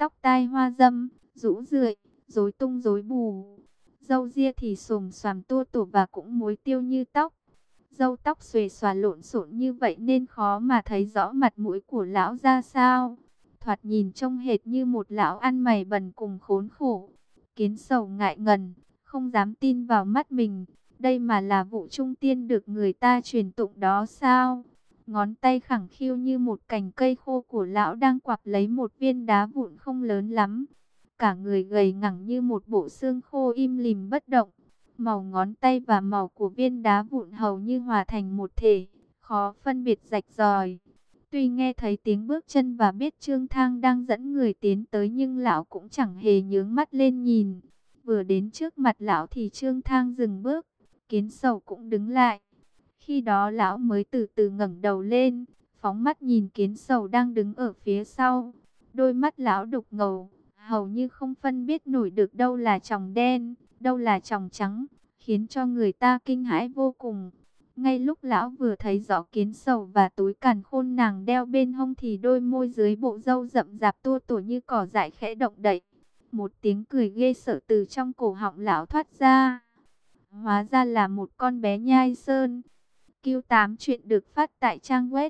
tóc tai hoa dâm, rũ rượi, rối tung rối bù. Râu ria thì xồm xoàm tua tủa và cũng muối tiêu như tóc. Râu tóc xuề xòa lộn xộn như vậy nên khó mà thấy rõ mặt mũi của lão ra sao. Thoạt nhìn trông hệt như một lão ăn mày bần cùng khốn khổ. Kiến Sầu ngại ngần, không dám tin vào mắt mình. Đây mà là Vũ Trung Tiên được người ta truyền tụng đó sao? Ngón tay khẳng khiu như một cành cây khô của lão đang quặp lấy một viên đá vụn không lớn lắm. Cả người gầy ngẳng như một bộ xương khô im lìm bất động. Màu ngón tay và màu của viên đá vụn hầu như hòa thành một thể, khó phân biệt rạch ròi. Tuy nghe thấy tiếng bước chân và biết Trương Thang đang dẫn người tiến tới nhưng lão cũng chẳng hề nhướng mắt lên nhìn. Vừa đến trước mặt lão thì Trương Thang dừng bước, Kiến Sầu cũng đứng lại. Khi đó lão mới từ từ ngẩng đầu lên, phóng mắt nhìn Kiến Sầu đang đứng ở phía sau. Đôi mắt lão đục ngầu, hầu như không phân biết nổi được đâu là tròng đen, đâu là tròng trắng, khiến cho người ta kinh hãi vô cùng. Ngay lúc lão vừa thấy rõ Kiến Sầu và túi càn khôn nàng đeo bên hông thì đôi môi dưới bộ râu rậm rạp tua tủa như cỏ dại khẽ động đậy. Một tiếng cười ghê sợ từ trong cổ họng lão thoát ra. Hóa ra là một con bé nhai sơn. Q8 chuyện được phát tại trang web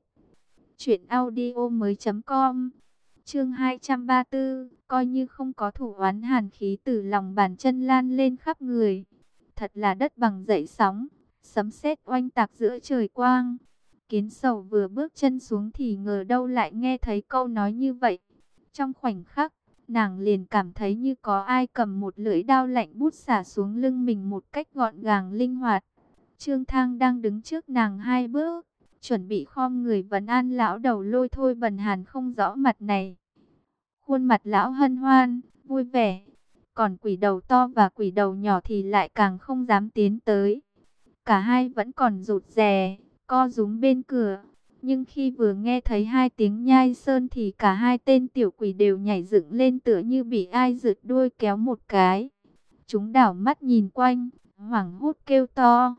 truyệnaudiomoi.com. Chương 234, coi như không có thủ oán hàn khí từ lòng bàn chân lan lên khắp người. Thật là đất bằng dậy sóng, sấm sét oanh tạc giữa trời quang. Kiến Sầu vừa bước chân xuống thì ngờ đâu lại nghe thấy câu nói như vậy. Trong khoảnh khắc, nàng liền cảm thấy như có ai cầm một lưỡi đao lạnh buốt xả xuống lưng mình một cách gọn gàng linh hoạt. Trương Thang đang đứng trước nàng hai bước, chuẩn bị khom người vấn an lão đầu lôi thôi bần hàn không rõ mặt này. Khuôn mặt lão hân hoan, vui vẻ, còn quỷ đầu to và quỷ đầu nhỏ thì lại càng không dám tiến tới. Cả hai vẫn còn rụt rè, co rúm bên cửa. Nhưng khi vừa nghe thấy hai tiếng nhai sơn thì cả hai tên tiểu quỷ đều nhảy dựng lên tựa như bị ai rượt đuôi kéo một cái. Chúng đảo mắt nhìn quanh, hoảng hốt kêu to,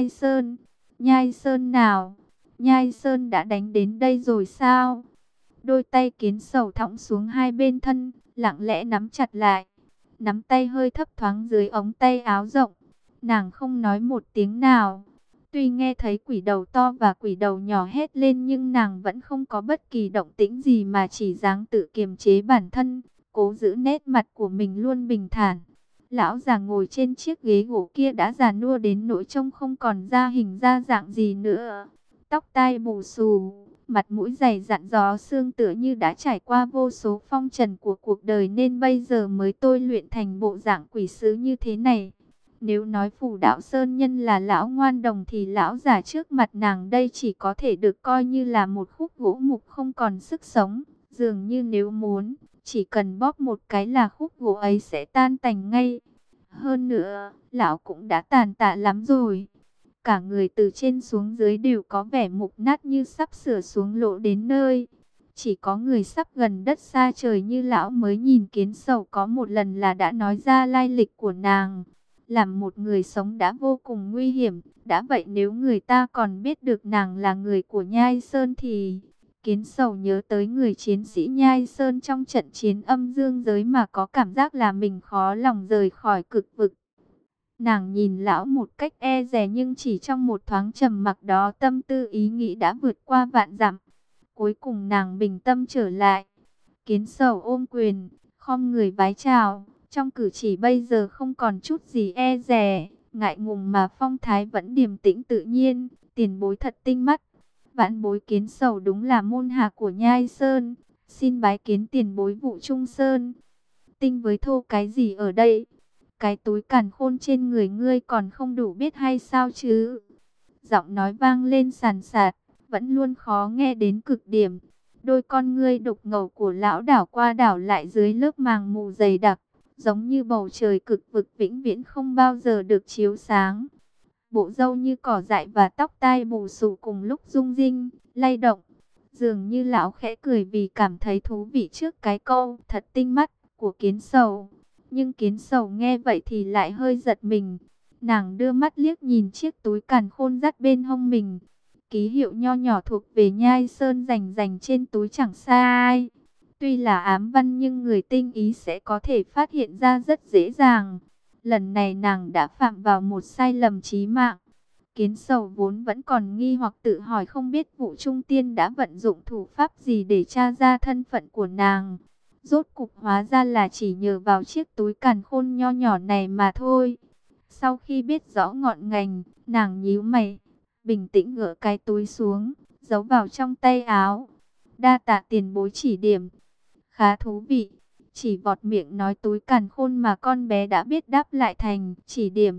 nhai sơn nào, nhai sơn đã đánh đến đây rồi sao? Đôi tay Kiến Sầu thõng xuống hai bên thân, lặng lẽ nắm chặt lại. Nắm tay hơi thấp thoáng dưới ống tay áo rộng. Nàng không nói một tiếng nào. Tuy nghe thấy quỷ đầu to và quỷ đầu nhỏ hét lên nhưng nàng vẫn không có bất kỳ động tĩnh gì mà chỉ dáng tự kiềm chế bản thân, cố giữ nét mặt của mình luôn bình thản. Lão già ngồi trên chiếc ghế gỗ kia đã già nua đến nỗi trông không còn da hình da dạng gì nữa. Tóc tai bù xù, mặt mũi dày dặn gió xương tựa như đã trải qua vô số phong trần của cuộc đời nên bây giờ mới tôi luyện thành bộ dạng quỷ sứ như thế này. Nếu nói Phù Đạo Sơn Nhân là lão ngoan đồng thì lão già trước mặt nàng đây chỉ có thể được coi như là một khúc gỗ mục không còn sức sống. Dường như nếu muốn, chỉ cần bóp một cái là khúc gỗ ấy sẽ tan tành ngay. Hơn nữa, lão cũng đã tàn tạ lắm rồi. Cả người từ trên xuống dưới đều có vẻ mục nát như sắp sửa xuống lỗ đến nơi. Chỉ có người sắp gần đất xa trời như lão mới nhìn Kiến Sầu có một lần là đã nói ra lai lịch của nàng. Làm một người sống đã vô cùng nguy hiểm. Đã vậy nếu người ta còn biết được nàng là người của Nhai Sơn thì... Kiến Sầu nhớ tới người chiến sĩ Nhai Sơn trong trận chiến âm dương giới mà có cảm giác là mình khó lòng rời khỏi cực vực. Nàng nhìn lão một cách e dè nhưng chỉ trong một thoáng trầm mặc đó tâm tư ý nghĩ đã vượt qua vạn dặm. Cuối cùng nàng bình tâm trở lại. Kiến Sầu ôm quyền, khom người vái chào. Trong cử chỉ bây giờ không còn chút gì e dè, ngại ngùng mà phong thái vẫn điềm tĩnh tự nhiên. Tiền bối thật tinh mắt. Vãn bối Kiến Sầu đúng là môn hạ của Nhai Sơn. Xin bái kiến tiền bối Vũ Trung Sơn. Tinh với thô cái gì ở đây? Cái túi càn khôn trên người ngươi còn không đủ biết hay sao chứ? Giọng nói vang lên sàn sạt, vẫn luôn khó nghe đến cực điểm. Đôi con ngươi đục ngầu của lão đảo qua đảo lại dưới lớp màng mù dày đặc, giống như bầu trời cực vực vĩnh viễn không bao giờ được chiếu sáng. Bộ râu như cỏ dại và tóc tai bù xù cùng lúc rung rinh, lay động. Dường như lão khẽ cười vì cảm thấy thú vị trước cái câu thật tinh mắt của Kiến Sầu. Nhưng Kiến Sầu nghe vậy thì lại hơi giật mình. Nàng đưa mắt liếc nhìn chiếc túi càn khôn dắt bên hông mình. Ký hiệu nho nhỏ thuộc về Nhai Sơn rành rành trên túi chẳng sai ai. Tuy là ám văn nhưng người tinh ý sẽ có thể phát hiện ra rất dễ dàng. Lần này nàng đã phạm vào một sai lầm chí mạng. Kiến Sầu vốn vẫn còn nghi hoặc tự hỏi không biết Vũ Trung Tiên đã vận dụng thủ pháp gì để tra ra thân phận của nàng. Rốt cục hóa ra là chỉ nhờ vào chiếc túi càn khôn nho nhỏ này mà thôi. Sau khi biết rõ ngọn ngành, nàng nhíu mày, bình tĩnh gỡ cái túi xuống, giấu vào trong tay áo. Đa tạ tiền bối chỉ điểm. Khá thú vị. Chỉ vọt miệng nói túi càn khôn mà con bé đã biết đáp lại thành chỉ điểm.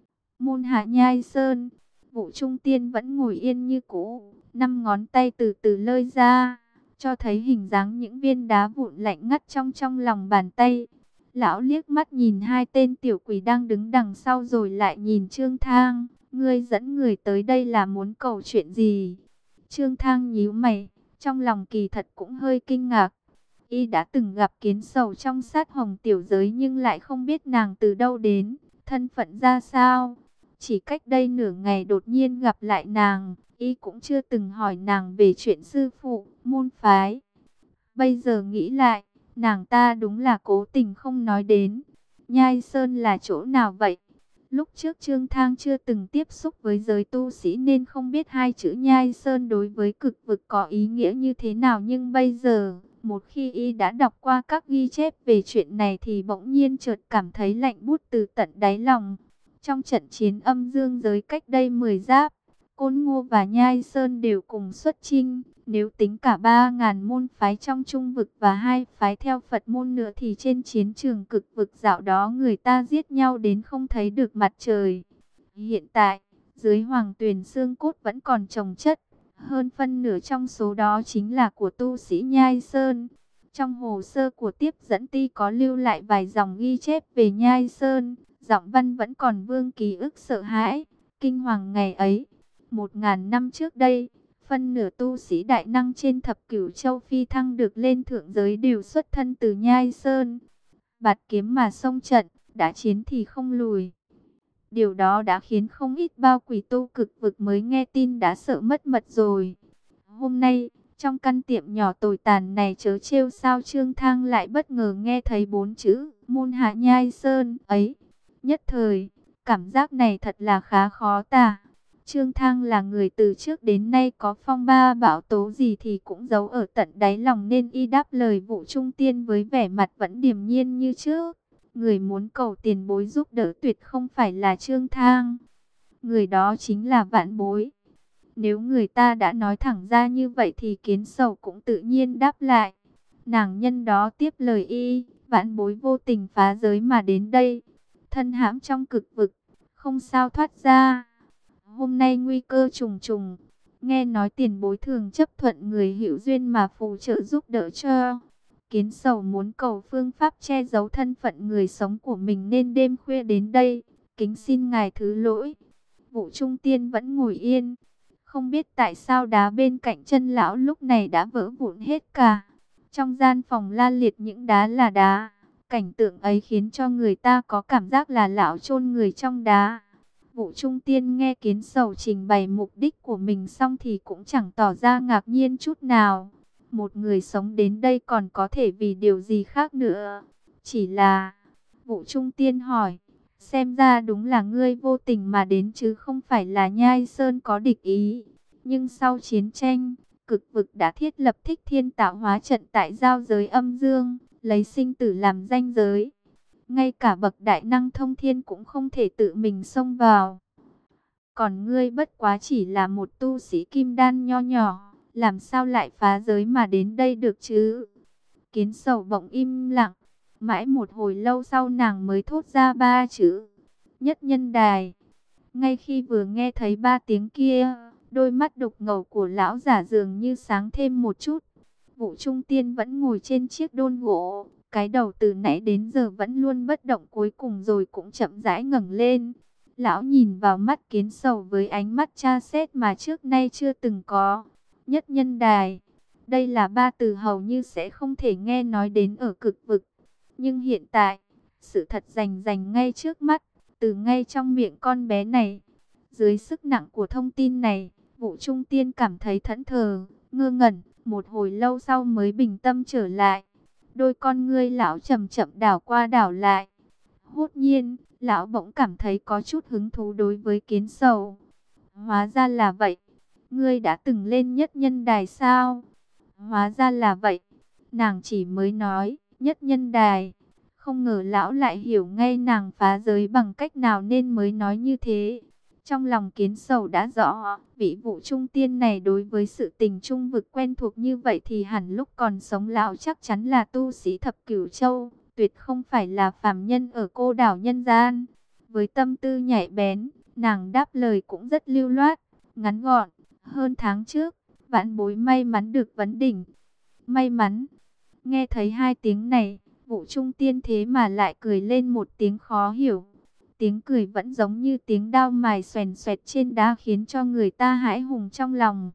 Môn Hạ Nhai Sơn. Vũ Trung Tiên vẫn ngồi yên như cũ, năm ngón tay từ từ lơi ra, cho thấy hình dáng những viên đá vụn lạnh ngắt trong lòng bàn tay. Lão liếc mắt nhìn hai tên tiểu quỷ đang đứng đằng sau rồi lại nhìn Trương Thang. Ngươi dẫn người tới đây là muốn cầu chuyện gì? Trương Thang nhíu mày, trong lòng kỳ thật cũng hơi kinh ngạc. Y đã từng gặp Kiến Sầu trong sát hồng tiểu giới nhưng lại không biết nàng từ đâu đến, thân phận ra sao. Chỉ cách đây nửa ngày đột nhiên gặp lại nàng, y cũng chưa từng hỏi nàng về chuyện sư phụ, môn phái. Bây giờ nghĩ lại, nàng ta đúng là cố tình không nói đến. Nhai Sơn là chỗ nào vậy? Lúc trước Trương Thang chưa từng tiếp xúc với giới tu sĩ nên không biết hai chữ Nhai Sơn đối với cực vực có ý nghĩa như thế nào. Nhưng bây giờ, một khi y đã đọc qua các ghi chép về chuyện này thì bỗng nhiên chợt cảm thấy lạnh buốt từ tận đáy lòng. Trong trận chiến âm dương giới cách đây 10 giáp, Côn Ngô và Nhai Sơn đều cùng xuất chinh. Nếu tính cả 3.000 môn phái trong trung vực và hai phái theo Phật môn nữa thì trên chiến trường cực vực dạo đó người ta giết nhau đến không thấy được mặt trời. Hiện tại, dưới Hoàng Tuyền xương cốt vẫn còn chồng chất. Hơn phân nửa trong số đó chính là của tu sĩ Nhai Sơn. Trong hồ sơ của tiếp dẫn ty có lưu lại vài dòng ghi chép về Nhai Sơn. Giọng văn vẫn còn vương ký ức sợ hãi, kinh hoàng ngày ấy. 1.000 năm trước đây, phân nửa tu sĩ đại năng trên thập cửu châu phi thăng được lên thượng giới đều xuất thân từ Nhai Sơn. Bạt kiếm mà xông trận, đã chiến thì không lùi. Điều đó đã khiến không ít bao quỷ tu cực vực mới nghe tin đã sợ mất mật rồi. Hôm nay, trong căn tiệm nhỏ tồi tàn này chớ trêu sao Trương Thang lại bất ngờ nghe thấy 4 chữ Môn Hạ Nhai Sơn ấy. Nhất thời, cảm giác này thật là khá khó tả. Trương Thang là người từ trước đến nay có phong ba bão tố gì thì cũng giấu ở tận đáy lòng nên y đáp lời Vũ Trung Tiên với vẻ mặt vẫn điềm nhiên như trước. Người muốn cầu tiền bối giúp đỡ tuyệt không phải là Trương Thang. Người đó chính là Vãn Bối. Nếu người ta đã nói thẳng ra như vậy thì Kiến Sầu cũng tự nhiên đáp lại. Nàng nhân đó tiếp lời y, Vãn Bối vô tình phá giới mà đến đây. Thân hãm trong cực vực, không sao thoát ra. Hôm nay nguy cơ trùng trùng. Nghe nói tiền bối thường chấp thuận người hữu duyên mà phù trợ giúp đỡ cho. Kiến Sầu muốn cầu phương pháp che giấu thân phận người sống của mình nên đêm khuya đến đây. Kính xin ngài thứ lỗi. Vũ Trung Tiên vẫn ngồi yên. Không biết tại sao đá bên cạnh chân lão lúc này đã vỡ vụn hết cả. Trong gian phòng la liệt những đá là đá. Cảnh tượng ấy khiến cho người ta có cảm giác là lão chôn người trong đá. Vũ Trung Tiên nghe Kiến Sầu trình bày mục đích của mình xong thì cũng chẳng tỏ ra ngạc nhiên chút nào. Một người sống đến đây còn có thể vì điều gì khác nữa. Chỉ là... Vũ Trung Tiên hỏi, xem ra đúng là ngươi vô tình mà đến chứ không phải là Nhai Sơn có địch ý. Nhưng sau chiến tranh, cực vực đã thiết lập Thích Thiên Tạo Hóa trận tại giao giới âm dương, lấy sinh tử làm ranh giới. Ngay cả bậc đại năng thông thiên cũng không thể tự mình xông vào. Còn ngươi bất quá chỉ là một tu sĩ kim đan nho nhỏ, làm sao lại phá giới mà đến đây được chứ? Kiến Sầu bỗng im lặng, mãi một hồi lâu sau nàng mới thốt ra 3 chữ: Nhất Nhân Đài. Ngay khi vừa nghe thấy 3 tiếng kia, đôi mắt đục ngầu của lão giả dường như sáng thêm một chút. Vũ Trung Tiên vẫn ngồi trên chiếc đôn gỗ, cái đầu từ nãy đến giờ vẫn luôn bất động, cuối cùng rồi cũng chậm rãi ngẩng lên. Lão nhìn vào mắt Kiến Sầu với ánh mắt tra xét mà trước nay chưa từng có. Nhất Nhân Đài. Đây là 3 từ hầu như sẽ không thể nghe nói đến ở cực vực. Nhưng hiện tại, sự thật rành rành ngay trước mắt, từ ngay trong miệng con bé này. Dưới sức nặng của thông tin này, Vũ Trung Tiên cảm thấy thẫn thờ, ngơ ngẩn, một hồi lâu sau mới bình tâm trở lại. Đôi con ngươi lão chậm chậm đảo qua đảo lại. Hốt nhiên, lão bỗng cảm thấy có chút hứng thú đối với Kiến Sầu. Hóa ra là vậy. Ngươi đã từng lên Nhất Nhân Đài sao? Hóa ra là vậy. Nàng chỉ mới nói, Nhất Nhân Đài. Không ngờ lão lại hiểu ngay nàng phá giới bằng cách nào nên mới nói như thế. Trong lòng Kiến Sầu đã rõ, vị Vũ Trung Tiên này đối với sự tình trung vực quen thuộc như vậy thì hẳn lúc còn sống lão chắc chắn là tu sĩ thập cửu châu, tuyệt không phải là phàm nhân ở cô đảo nhân gian. Với tâm tư nhạy bén, nàng đáp lời cũng rất lưu loát, ngắn gọn. Hơn tháng trước, vãn bối may mắn được vấn đỉnh. May mắn, nghe thấy hai tiếng này, Vũ Trung Tiên thế mà lại cười lên một tiếng khó hiểu. Tiếng cười vẫn giống như tiếng đao mài xoèn xoẹt trên đá khiến cho người ta hãi hùng trong lòng.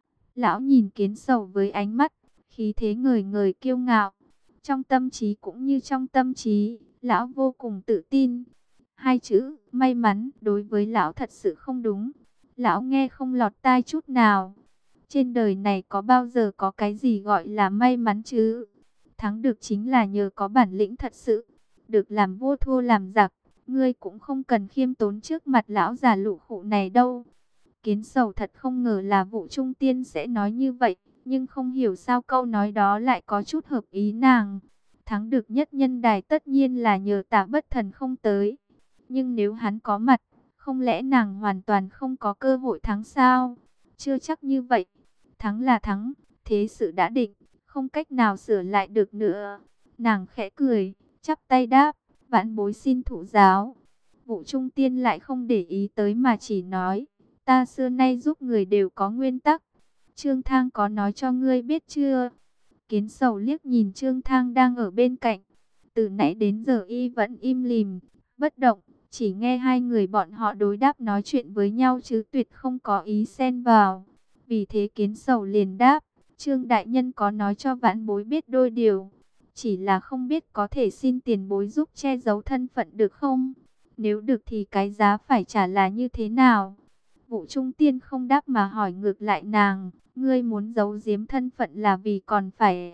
Lão nhìn Kiến Sầu với ánh mắt, khí thế ngời ngời kiêu ngạo. Trong tâm trí cũng như trong tâm trí, lão vô cùng tự tin. Hai chữ may mắn đối với lão thật sự không đúng. Lão nghe không lọt tai chút nào. Trên đời này có bao giờ có cái gì gọi là may mắn chứ? Thắng được chính là nhờ có bản lĩnh thật sự. Được làm vua thua làm giặc. Ngươi cũng không cần khiêm tốn trước mặt lão già lụ khụ này đâu. Kiến Sầu thật không ngờ là Vũ Trung Tiên sẽ nói như vậy. Nhưng không hiểu sao câu nói đó lại có chút hợp ý nàng. Thắng được Nhất Nhân Đài tất nhiên là nhờ Tạ Bất Thần không tới. Nhưng nếu hắn có mặt, không lẽ nàng hoàn toàn không có cơ hội thắng sao? Chưa chắc như vậy. Thắng là thắng, thế sự đã định, không cách nào sửa lại được nữa. Nàng khẽ cười, chắp tay đáp, vãn bối xin thụ giáo. Vũ Trung Tiên lại không để ý tới mà chỉ nói, ta xưa nay giúp người đều có nguyên tắc. Trương Thang có nói cho ngươi biết chưa? Kiến Sầu liếc nhìn Trương Thang đang ở bên cạnh. Từ nãy đến giờ y vẫn im lìm, bất động, chỉ nghe hai người bọn họ đối đáp nói chuyện với nhau chứ tuyệt không có ý xen vào. Vì thế Kiến Sầu liền đáp, Trương Đại Nhân có nói cho vãn bối biết đôi điều. Chỉ là không biết có thể xin tiền bối giúp che giấu thân phận được không? Nếu được thì cái giá phải trả là như thế nào? Vũ Trung Tiên không đáp mà hỏi ngược lại nàng, ngươi muốn giấu giếm thân phận là vì còn phải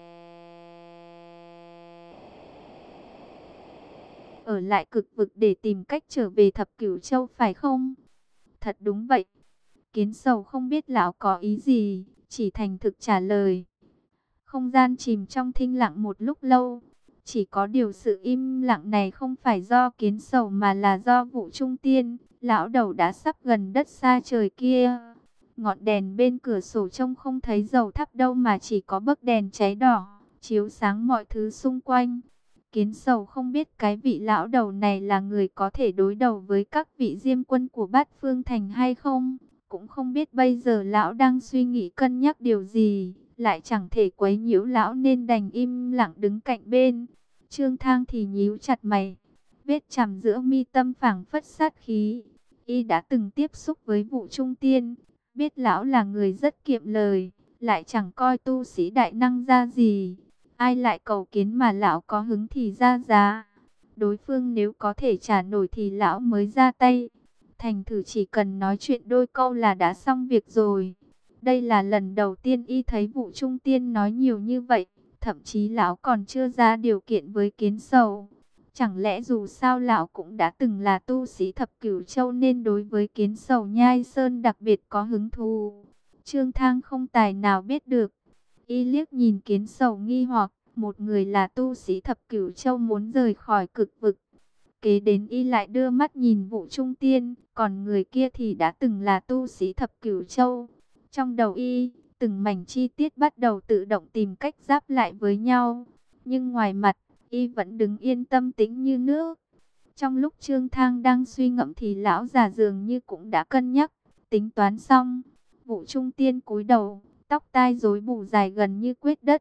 ở lại cực vực để tìm cách trở về Thập Cửu Châu phải không? Thật đúng vậy. Kiến Sầu không biết lão có ý gì, chỉ thành thực trả lời. Không gian chìm trong thinh lặng một lúc lâu. Chỉ có điều sự im lặng này không phải do Kiến Sầu mà là do Vũ Trung Tiên. Lão đầu đã sắp gần đất xa trời kia. Ngọn đèn bên cửa sổ trông không thấy dầu thắp đâu mà chỉ có bấc đèn cháy đỏ, chiếu sáng mọi thứ xung quanh. Kiến Sầu không biết cái vị lão đầu này là người có thể đối đầu với các vị diêm quân của Bát Phương Thành hay không. Cũng không biết bây giờ lão đang suy nghĩ cân nhắc điều gì, lại chẳng thể quấy nhiễu lão nên đành im lặng đứng cạnh bên. Trương Thang thì nhíu chặt mày, vết chằm giữa mi tâm phảng phất sát khí. Y đã từng tiếp xúc với Vũ Trung Tiên, biết lão là người rất kiệm lời, lại chẳng coi tu sĩ đại năng ra gì. Ai lại cầu kiến mà lão có hứng thì ra giá. Đối phương nếu có thể trả nổi thì lão mới ra tay. Thành thử chỉ cần nói chuyện đôi câu là đã xong việc rồi. Đây là lần đầu tiên y thấy Vũ Trung Tiên nói nhiều như vậy. Thậm chí lão còn chưa ra điều kiện với Kiến Sầu. Chẳng lẽ dù sao lão cũng đã từng là tu sĩ Thập Cửu Châu nên đối với Kiến Sầu Nhai Sơn đặc biệt có hứng thú. Trương Thang không tài nào biết được. Y liếc nhìn Kiến Sầu nghi hoặc, một người là tu sĩ Thập Cửu Châu muốn rời khỏi cực vực. Kế đến y lại đưa mắt nhìn Vũ Trung Tiên, còn người kia thì đã từng là tu sĩ Thập Cửu Châu. Trong đầu y, từng mảnh chi tiết bắt đầu tự động tìm cách giáp lại với nhau. Nhưng ngoài mặt, y vẫn đứng yên tâm tĩnh như nước. Trong lúc Trương Thang đang suy ngẫm thì lão già dường như cũng đã cân nhắc, tính toán xong. Vũ Trung Tiên cúi đầu, tóc tai rối bù dài gần như quyết đất.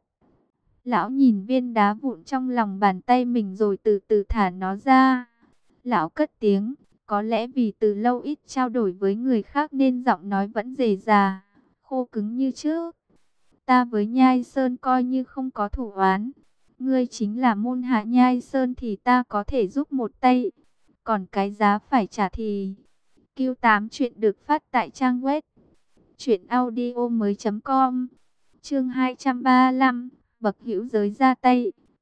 Lão nhìn viên đá vụn trong lòng bàn tay mình rồi từ từ thả nó ra. Lão cất tiếng, có lẽ vì từ lâu ít trao đổi với người khác nên giọng nói vẫn rề rà, khô cứng như trước. Ta với Nhai Sơn coi như không có thủ oán. Ngươi chính là môn hạ Nhai Sơn thì ta có thể giúp một tay. Còn cái giá phải trả thì... Q8 chuyện được phát tại trang web truyệnaudiomoi.com. Chương 235, bậc hữu giới ra tay.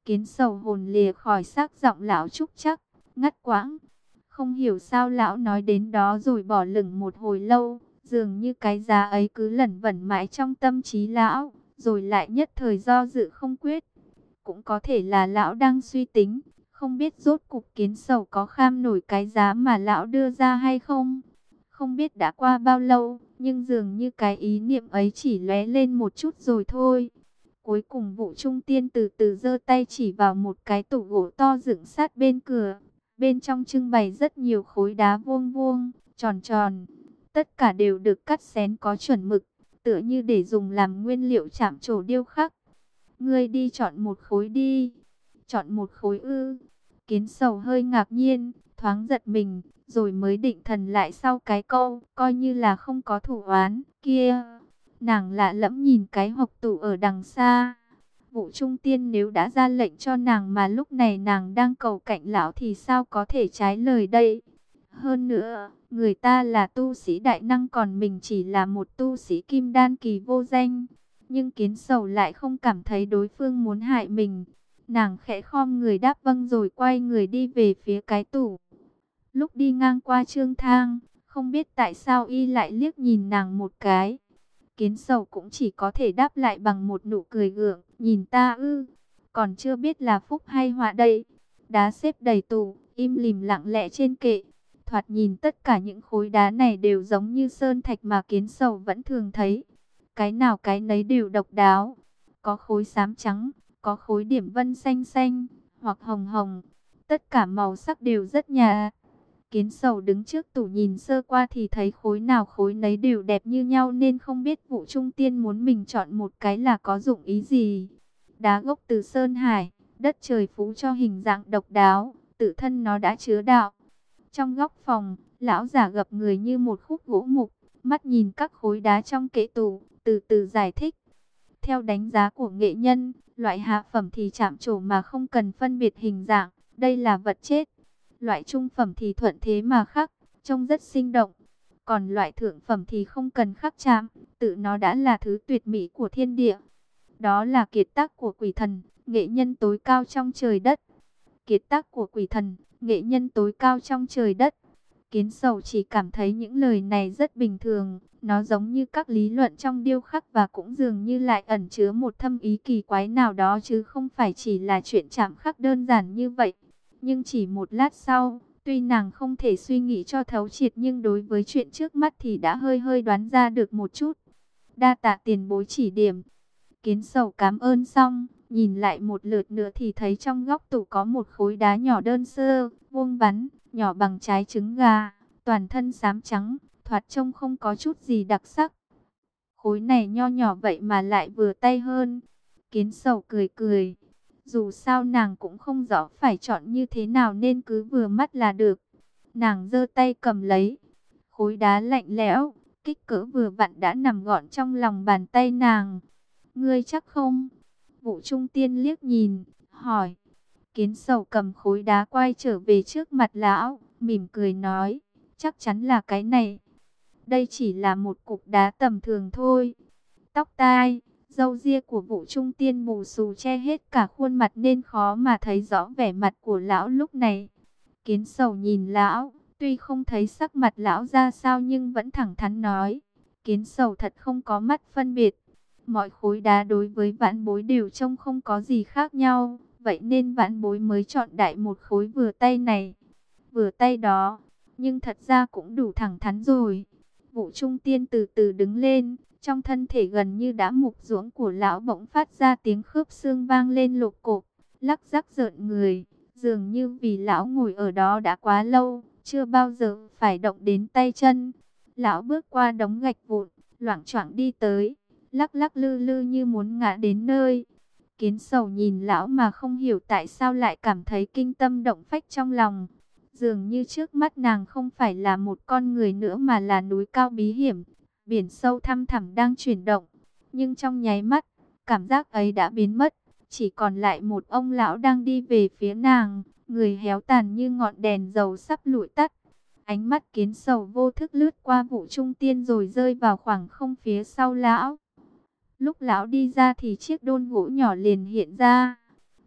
Kiến Sầu hồn lìa khỏi xác, giọng lão trúc chắc, ngắt quãng. Không hiểu sao lão nói đến đó rồi bỏ lửng một hồi lâu, dường như cái giá ấy cứ lẩn vẩn mãi trong tâm trí lão, rồi lại nhất thời do dự không quyết. Cũng có thể là lão đang suy tính, không biết rốt cục Kiến Sầu có kham nổi cái giá mà lão đưa ra hay không. Không biết đã qua bao lâu, nhưng dường như cái ý niệm ấy chỉ lóe lên một chút rồi thôi. Cuối cùng Vũ Trung Tiên từ từ giơ tay chỉ vào một cái tủ gỗ to dựng sát bên cửa. Bên trong trưng bày rất nhiều khối đá vuông vuông, tròn tròn. Tất cả đều được cắt xén có chuẩn mực, tựa như để dùng làm nguyên liệu chạm trổ điêu khắc. Ngươi đi chọn một khối đi. Chọn một khối ư? Kiến Sầu hơi ngạc nhiên, thoáng giật mình, rồi mới định thần lại sau cái câu, coi như là không có thủ oán, kia. Nàng lạ lẫm nhìn cái hộc tủ ở đằng xa. Vũ Trung Tiên nếu đã ra lệnh cho nàng mà lúc này nàng đang cầu cạnh lão thì sao có thể trái lời đây? Hơn nữa, người ta là tu sĩ đại năng còn mình chỉ là một tu sĩ kim đan kỳ vô danh. Nhưng Kiến Sầu lại không cảm thấy đối phương muốn hại mình. Nàng khẽ khom người đáp vâng rồi quay người đi về phía cái tủ. Lúc đi ngang qua Trương Thang, không biết tại sao y lại liếc nhìn nàng một cái. Kiến Sầu cũng chỉ có thể đáp lại bằng một nụ cười gượng, nhìn ta ư, còn chưa biết là phúc hay họa đây. Đá xếp đầy tủ, im lìm lặng lẽ trên kệ. Thoạt nhìn tất cả những khối đá này đều giống như sơn thạch mà Kiến Sầu vẫn thường thấy. Cái nào cái nấy đều độc đáo. Có khối xám trắng, có khối điểm vân xanh xanh, hoặc hồng hồng. Tất cả màu sắc đều rất nhạt. Kiến Sầu đứng trước tủ nhìn sơ qua thì thấy khối nào khối nấy đều đẹp như nhau nên không biết Vũ Trung Tiên muốn mình chọn một cái là có dụng ý gì. Đá gốc từ Sơn Hải, đất trời phú cho hình dạng độc đáo, tự thân nó đã chứa đạo. Trong góc phòng, lão giả gập người như một khúc gỗ mục, mắt nhìn các khối đá trong kệ tủ, từ từ giải thích. Theo đánh giá của nghệ nhân, loại hạ phẩm thì chạm trổ mà không cần phân biệt hình dạng, đây là vật chết. Loại trung phẩm thì thuận thế mà khắc, trông rất sinh động. Còn loại thượng phẩm thì không cần khắc chạm, tự nó đã là thứ tuyệt mỹ của thiên địa. Đó là kiệt tác của quỷ thần, nghệ nhân tối cao trong trời đất. Kiệt tác của quỷ thần, nghệ nhân tối cao trong trời đất. Kiến Sầu chỉ cảm thấy những lời này rất bình thường, nó giống như các lý luận trong điêu khắc và cũng dường như lại ẩn chứa một thâm ý kỳ quái nào đó chứ không phải chỉ là chuyện chạm khắc đơn giản như vậy. Nhưng chỉ một lát sau, tuy nàng không thể suy nghĩ cho thấu triệt nhưng đối với chuyện trước mắt thì đã hơi hơi đoán ra được một chút. Đa tạ tiền bối chỉ điểm. Kiến Sầu cảm ơn xong, nhìn lại một lượt nữa thì thấy trong góc tủ có một khối đá nhỏ đơn sơ, vuông vắn, nhỏ bằng trái trứng gà, toàn thân xám trắng, thoạt trông không có chút gì đặc sắc. Khối này nho nhỏ vậy mà lại vừa tay hơn. Kiến Sầu cười cười. Dù sao nàng cũng không rõ phải chọn như thế nào nên cứ vừa mắt là được. Nàng giơ tay cầm lấy. Khối đá lạnh lẽo, kích cỡ vừa vặn đã nằm gọn trong lòng bàn tay nàng. Ngươi chắc không? Vũ Trung Tiên liếc nhìn, hỏi. Kiến Sầu cầm khối đá quay trở về trước mặt lão, mỉm cười nói. Chắc chắn là cái này. Đây chỉ là một cục đá tầm thường thôi. Tóc tai, râu ria của Vũ Trung Tiên bù xù che hết cả khuôn mặt nên khó mà thấy rõ vẻ mặt của lão lúc này. Kiến Sầu nhìn lão, tuy không thấy sắc mặt lão ra sao nhưng vẫn thẳng thắn nói. Kiến Sầu thật không có mắt phân biệt. Mọi khối đá đối với vãn bối đều trông không có gì khác nhau. Vậy nên vãn bối mới chọn đại một khối vừa tay này. Vừa tay đó, nhưng thật ra cũng đủ thẳng thắn rồi. Vũ Trung Tiên từ từ đứng lên. Trong thân thể gần như đã mục ruỗng của lão bỗng phát ra tiếng khớp xương vang lên lộp cộp, lắc rắc rợn người. Dường như vì lão ngồi ở đó đã quá lâu, chưa bao giờ phải động đến tay chân. Lão bước qua đống gạch vụn, loạng choạng đi tới, lắc lắc lư lư như muốn ngã đến nơi. Kiến Sầu nhìn lão mà không hiểu tại sao lại cảm thấy kinh tâm động phách trong lòng. Dường như trước mắt nàng không phải là một con người nữa mà là núi cao bí hiểm, biển sâu thăm thẳm đang chuyển động. Nhưng trong nháy mắt, cảm giác ấy đã biến mất, chỉ còn lại một ông lão đang đi về phía nàng, người héo tàn như ngọn đèn dầu sắp lụi tắt. Ánh mắt Kiến Sầu vô thức lướt qua Vũ Trung Tiên rồi rơi vào khoảng không phía sau lão. Lúc lão đi ra thì chiếc đôn gỗ nhỏ liền hiện ra.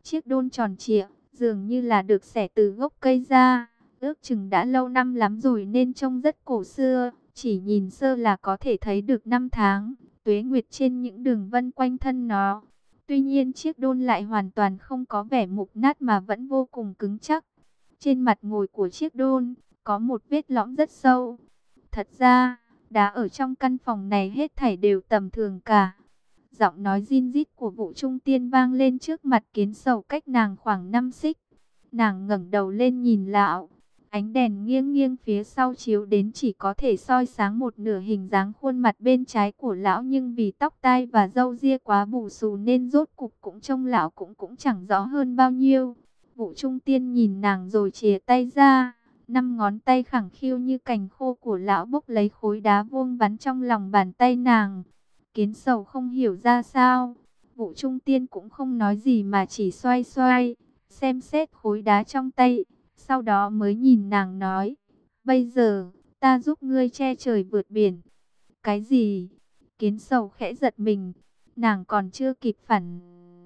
Chiếc đôn tròn trịa, dường như là được xẻ từ gốc cây ra, ước chừng đã lâu năm lắm rồi nên trông rất cổ xưa, chỉ nhìn sơ là có thể thấy được năm tháng, tuế nguyệt trên những đường vân quanh thân nó. Tuy nhiên chiếc đôn lại hoàn toàn không có vẻ mục nát mà vẫn vô cùng cứng chắc. Trên mặt ngồi của chiếc đôn, có một vết lõm rất sâu. Thật ra, đá ở trong căn phòng này hết thảy đều tầm thường cả. Giọng nói rin rít của Vũ Trung Tiên vang lên trước mặt Kiến Sầu cách nàng khoảng 5 xích. Nàng ngẩng đầu lên nhìn lão. Ánh đèn nghiêng nghiêng phía sau chiếu đến chỉ có thể soi sáng một nửa hình dáng khuôn mặt bên trái của lão, nhưng vì tóc tai và râu ria quá bù xù nên rốt cục cũng trông lão cũng chẳng rõ hơn bao nhiêu. Vũ Trung Tiên nhìn nàng rồi chìa tay ra, 5 ngón tay khẳng khiu như cành khô của lão bốc lấy khối đá vuông bắn trong lòng bàn tay nàng. Kiến Sầu không hiểu ra sao, Vũ Trung Tiên cũng không nói gì mà chỉ xoay xoay, xem xét khối đá trong tay, sau đó mới nhìn nàng nói, bây giờ, ta giúp ngươi che trời vượt biển. Cái gì? Kiến Sầu khẽ giật mình, nàng còn chưa kịp phản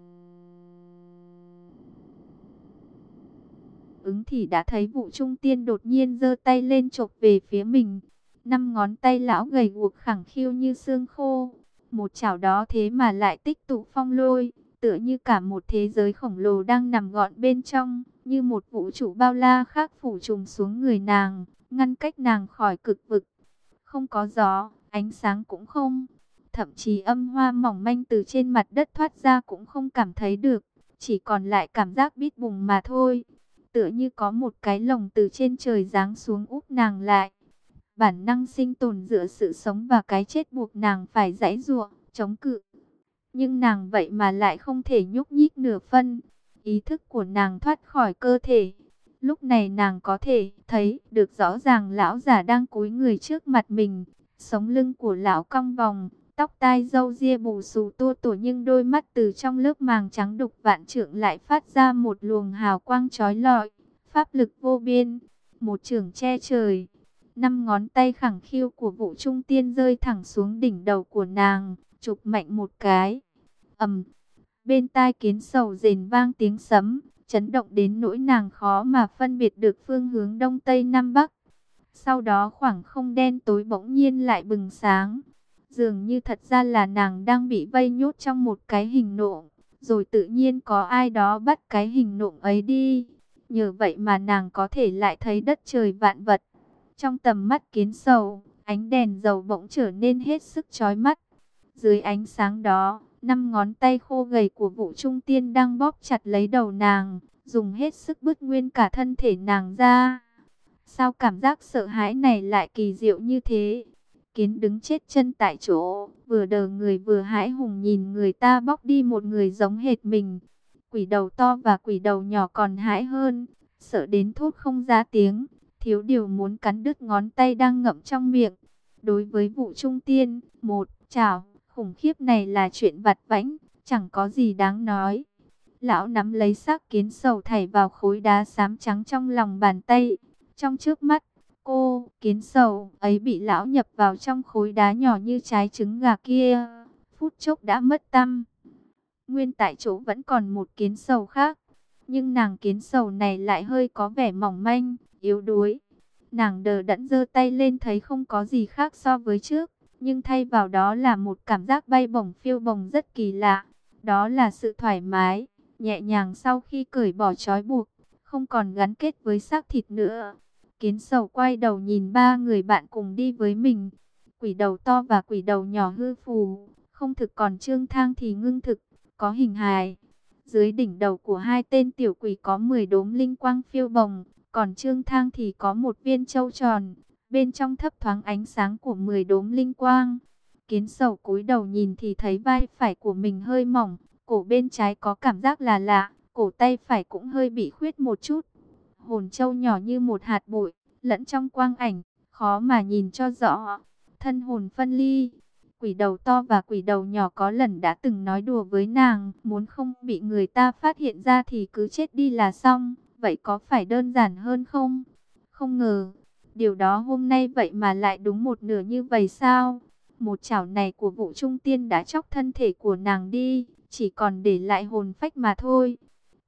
ứng thì đã thấy Vũ Trung Tiên đột nhiên giơ tay lên chộp về phía mình. 5 ngón tay lão gầy guộc khẳng khiu như xương khô. Một chảo đó thế mà lại tích tụ phong lôi, tựa như cả một thế giới khổng lồ đang nằm gọn bên trong, như một vũ trụ bao la khác phủ trùm xuống người nàng, ngăn cách nàng khỏi cực vực. Không có gió, ánh sáng cũng không, thậm chí âm hoa mỏng manh từ trên mặt đất thoát ra cũng không cảm thấy được, chỉ còn lại cảm giác bít bùng mà thôi. Tựa như có một cái lồng từ trên trời giáng xuống úp nàng lại. Bản năng sinh tồn giữa sự sống và cái chết buộc nàng phải giãy giụa, chống cự. Nhưng nàng vậy mà lại không thể nhúc nhích nửa phân. Ý thức của nàng thoát khỏi cơ thể. Lúc này nàng có thể thấy được rõ ràng lão già đang cúi người trước mặt mình. Sống lưng của lão cong vòng, tóc tai râu ria bù xù tua tủa, nhưng đôi mắt từ trong lớp màng trắng đục vạn trượng lại phát ra một luồng hào quang chói lọi, pháp lực vô biên, một chưởng che trời. 5 ngón tay khẳng khiu của Vũ Trung Tiên rơi thẳng xuống đỉnh đầu của nàng, chụp mạnh một cái. Ầm. Bên tai Kiến Sầu rền vang tiếng sấm, chấn động đến nỗi nàng khó mà phân biệt được phương hướng đông tây nam bắc. Sau đó khoảng không đen tối bỗng nhiên lại bừng sáng. Dường như thật ra là nàng đang bị vây nhốt trong một cái hình nộm, rồi tự nhiên có ai đó bắt cái hình nộm ấy đi. Nhờ vậy mà nàng có thể lại thấy đất trời vạn vật. Trong tầm mắt Kiến Sầu, ánh đèn dầu bỗng trở nên hết sức chói mắt. Dưới ánh sáng đó, 5 ngón tay khô gầy của Vũ Trung Tiên đang bóp chặt lấy đầu nàng, dùng hết sức bứt nguyên cả thân thể nàng ra. Sao cảm giác sợ hãi này lại kỳ diệu như thế? Kiến đứng chết chân tại chỗ, vừa đờ người vừa hãi hùng nhìn người ta bóc đi một người giống hệt mình. Quỷ đầu to và quỷ đầu nhỏ còn hãi hơn, sợ đến thốt không ra tiếng, thiếu điều muốn cắn đứt ngón tay đang ngậm trong miệng. Đối với Vũ Trung Tiên, một chảo khủng khiếp này là chuyện vặt vãnh, chẳng có gì đáng nói. Lão nắm lấy xác Kiến Sầu thảy vào khối đá xám trắng trong lòng bàn tay. Trong trước mắt, cô Kiến Sầu ấy bị lão nhập vào trong khối đá nhỏ như trái trứng gà kia, phút chốc đã mất tăm. Nguyên tại chỗ vẫn còn một Kiến Sầu khác, nhưng nàng Kiến Sầu này lại hơi có vẻ mỏng manh, yếu đuối. Nàng đờ đẫn giơ tay lên thấy không có gì khác so với trước, nhưng thay vào đó là một cảm giác bay bổng phiêu bồng rất kỳ lạ. Đó là sự thoải mái, nhẹ nhàng sau khi cởi bỏ trói buộc, không còn gắn kết với xác thịt nữa. Kiến Sầu quay đầu nhìn 3 người bạn cùng đi với mình. Quỷ đầu to và quỷ đầu nhỏ hư phù, không thực, còn Trương Thang thì ngưng thực, có hình hài. Dưới đỉnh đầu của hai tên tiểu quỷ có 10 đốm linh quang phiêu bồng, còn Trương Thang thì có một viên châu tròn, bên trong thấp thoáng ánh sáng của 10 đốm linh quang. Kiến Sầu cúi đầu nhìn thì thấy vai phải của mình hơi mỏng, cổ bên trái có cảm giác là lạ, cổ tay phải cũng hơi bị khuyết một chút. Hồn châu nhỏ như một hạt bụi, lẫn trong quang ảnh, khó mà nhìn cho rõ. Thân hồn phân ly. Quỷ đầu to và quỷ đầu nhỏ có lần đã từng nói đùa với nàng, muốn không bị người ta phát hiện ra thì cứ chết đi là xong. Vậy có phải đơn giản hơn không? Không ngờ, điều đó hôm nay vậy mà lại đúng một nửa như vậy sao? Một chảo này của Vũ Trung Tiên đã chóc thân thể của nàng đi, chỉ còn để lại hồn phách mà thôi.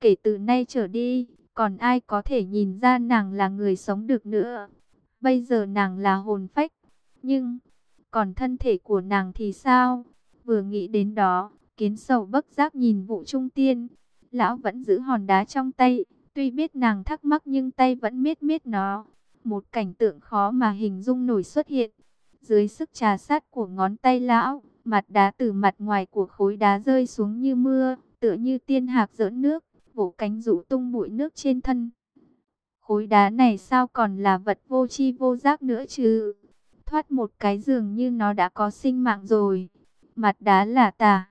kể từ nay trở đi, còn ai có thể nhìn ra nàng là người sống được nữa. Bây giờ nàng là hồn phách, nhưng còn thân thể của nàng thì sao? Vừa nghĩ đến đó, Kiến Sầu bất giác nhìn Vũ Trung Tiên. Lão vẫn giữ hòn đá trong tay, tuy biết nàng thắc mắc nhưng tay vẫn miết miết nó. Một cảnh tượng khó mà hình dung nổi xuất hiện. Dưới sức trà sát của ngón tay lão, mặt đá từ mặt ngoài của khối đá rơi xuống như mưa, tựa như tiên hạc giỡn nước, vỗ cánh rủ tung bụi nước trên thân. Khối đá này sao còn là vật vô tri vô giác nữa chứ? Thoát một cái dường như nó đã có sinh mạng rồi. Mặt đá là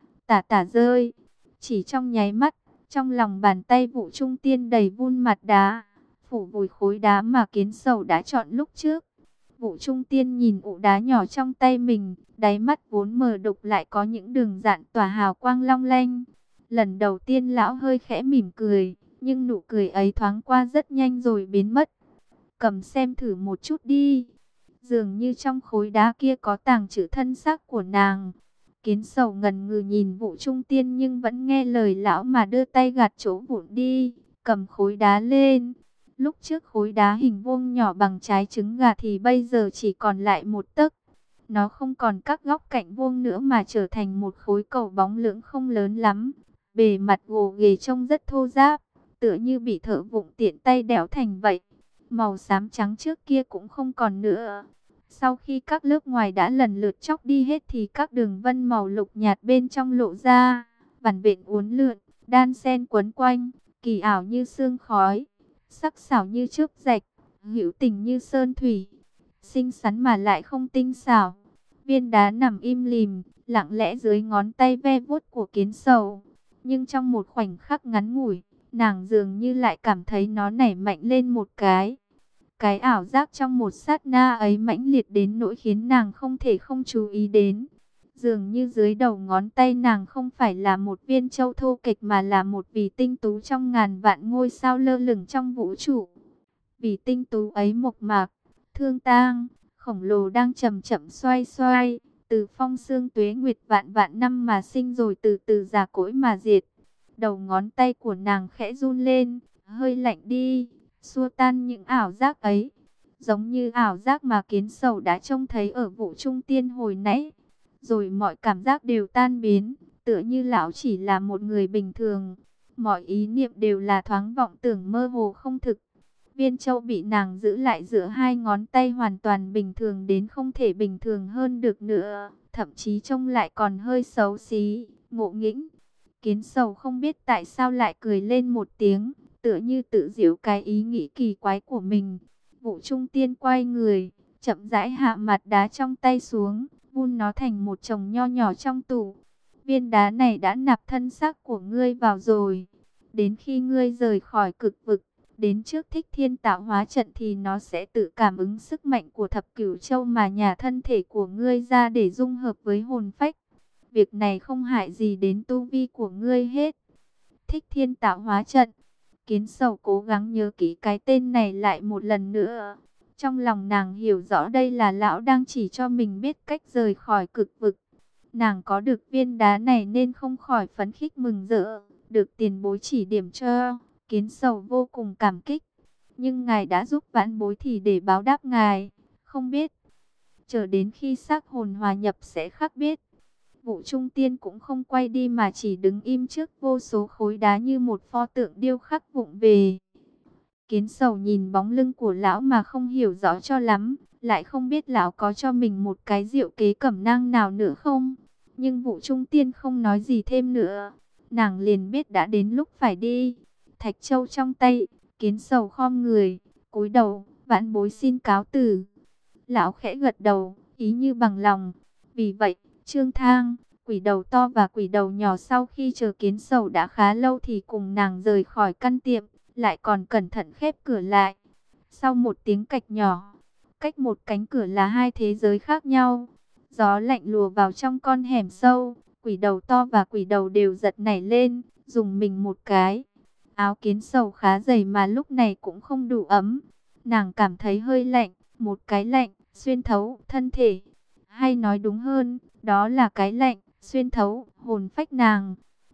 tả rơi. Chỉ trong nháy mắt, trong lòng bàn tay Vũ Trung Tiên đầy vun mặt đá, phủ vùi khối đá mà Kiến Sầu đã chọn lúc trước. Vũ Trung Tiên nhìn ụ đá nhỏ trong tay mình, đáy mắt vốn mờ đục lại có những đường rạn tỏa hào quang long lanh. Lần đầu tiên lão hơi khẽ mỉm cười, nhưng nụ cười ấy thoáng qua rất nhanh rồi biến mất. Cầm xem thử một chút đi. Dường như trong khối đá kia có tàng trữ thân xác của nàng. Kiến Sầu ngần ngừ nhìn Vũ Trung Tiên nhưng vẫn nghe lời lão mà đưa tay gạt chỗ vụn đi, cầm khối đá lên. Lúc trước khối đá hình vuông nhỏ bằng trái trứng gà thì bây giờ chỉ còn lại một tấc. Nó không còn các góc cạnh vuông nữa mà trở thành một khối cầu bóng lưỡng không lớn lắm. Bề mặt gồ ghề trông rất thô ráp, tựa như bị thợ vụng tiện tay đẽo thành vậy. Màu xám trắng trước kia cũng không còn nữa. Sau khi các lớp ngoài đã lần lượt chóc đi hết thì các đường vân màu lục nhạt bên trong lộ ra, vằn vện uốn lượn, đan xen quấn quanh, kỳ ảo như sương khói, sắc sảo như chớp rạch, hữu tình như sơn thủy, xinh xắn mà lại không tinh xảo. Viên đá nằm im lìm, lặng lẽ dưới ngón tay ve vuốt của Kiến Sầu, nhưng trong một khoảnh khắc ngắn ngủi, nàng dường như lại cảm thấy nó nảy mạnh lên một cái. Cái ảo giác trong một sát na ấy mãnh liệt đến nỗi khiến nàng không thể không chú ý đến. Dường như dưới đầu ngón tay nàng không phải là một viên châu thô kệch mà là một vì tinh tú trong ngàn vạn ngôi sao lơ lửng trong vũ trụ. Vì tinh tú ấy mộc mạc, thương tang, khổng lồ đang chậm chậm xoay xoay, từ phong sương tuế nguyệt vạn vạn năm mà sinh rồi từ từ già cỗi mà diệt. Đầu ngón tay của nàng khẽ run lên, hơi lạnh đi, xua tan những ảo giác ấy, giống như ảo giác mà Kiến Sầu đã trông thấy ở Vũ Trung Tiên hồi nãy. Rồi mọi cảm giác đều tan biến, tựa như lão chỉ là một người bình thường. Mọi ý niệm đều là thoáng vọng tưởng mơ hồ không thực. Viên châu bị nàng giữ lại giữa hai ngón tay hoàn toàn bình thường đến không thể bình thường hơn được nữa, thậm chí trông lại còn hơi xấu xí, ngộ nghĩnh. Kiến Sầu không biết tại sao lại cười lên một tiếng, tựa như tự giễu cái ý nghĩ kỳ quái của mình. Vũ Trung Tiên quay người, chậm rãi hạ mặt đá trong tay xuống, vun nó thành một chồng nho nhỏ trong tủ. Viên đá này đã nạp thân xác của ngươi vào rồi. Đến khi ngươi rời khỏi cực vực, đến trước Thích Thiên tạo hóa trận thì nó sẽ tự cảm ứng sức mạnh của thập cửu châu mà nhà thân thể của ngươi ra để dung hợp với hồn phách. Việc này không hại gì đến tu vi của ngươi hết. Thích Thiên tạo hóa trận. Kiến Sầu cố gắng nhớ kỹ cái tên này lại một lần nữa. Trong lòng nàng hiểu rõ đây là lão đang chỉ cho mình biết cách rời khỏi cực vực. Nàng có được viên đá này nên không khỏi phấn khích mừng rỡ, được tiền bối chỉ điểm cho. Kiến Sầu vô cùng cảm kích. Nhưng ngài đã giúp vãn bối thì để báo đáp ngài, không biết chờ đến khi xác hồn hòa nhập sẽ khắc biết. Vũ Trung Tiên cũng không quay đi mà chỉ đứng im trước vô số khối đá như một pho tượng điêu khắc vụng về. Kiến Sầu nhìn bóng lưng của lão mà không hiểu rõ cho lắm, lại không biết lão có cho mình một cái diệu kế cẩm nang nào nữa không. Nhưng Vũ Trung Tiên không nói gì thêm nữa, nàng liền biết đã đến lúc phải đi. Thạch Châu trong tay, Kiến Sầu khom người, cúi đầu, vãn bối xin cáo từ. Lão khẽ gật đầu, ý như bằng lòng. Vì vậy, Trương Thang, quỷ đầu to và quỷ đầu nhỏ sau khi chờ Kiến Sầu đã khá lâu thì cùng nàng rời khỏi căn tiệm, lại còn cẩn thận khép cửa lại. Sau một tiếng cạch nhỏ, cách một cánh cửa là hai thế giới khác nhau. Gió lạnh lùa vào trong con hẻm sâu, quỷ đầu to và quỷ đầu đều giật nảy lên, dùng mình một cái. Áo Kiến Sầu khá dày mà lúc này cũng không đủ ấm. Nàng cảm thấy hơi lạnh, một cái lạnh, xuyên thấu thân thể. Hay nói đúng hơn, đó là cái lạnh, xuyên thấu hồn phách nàng.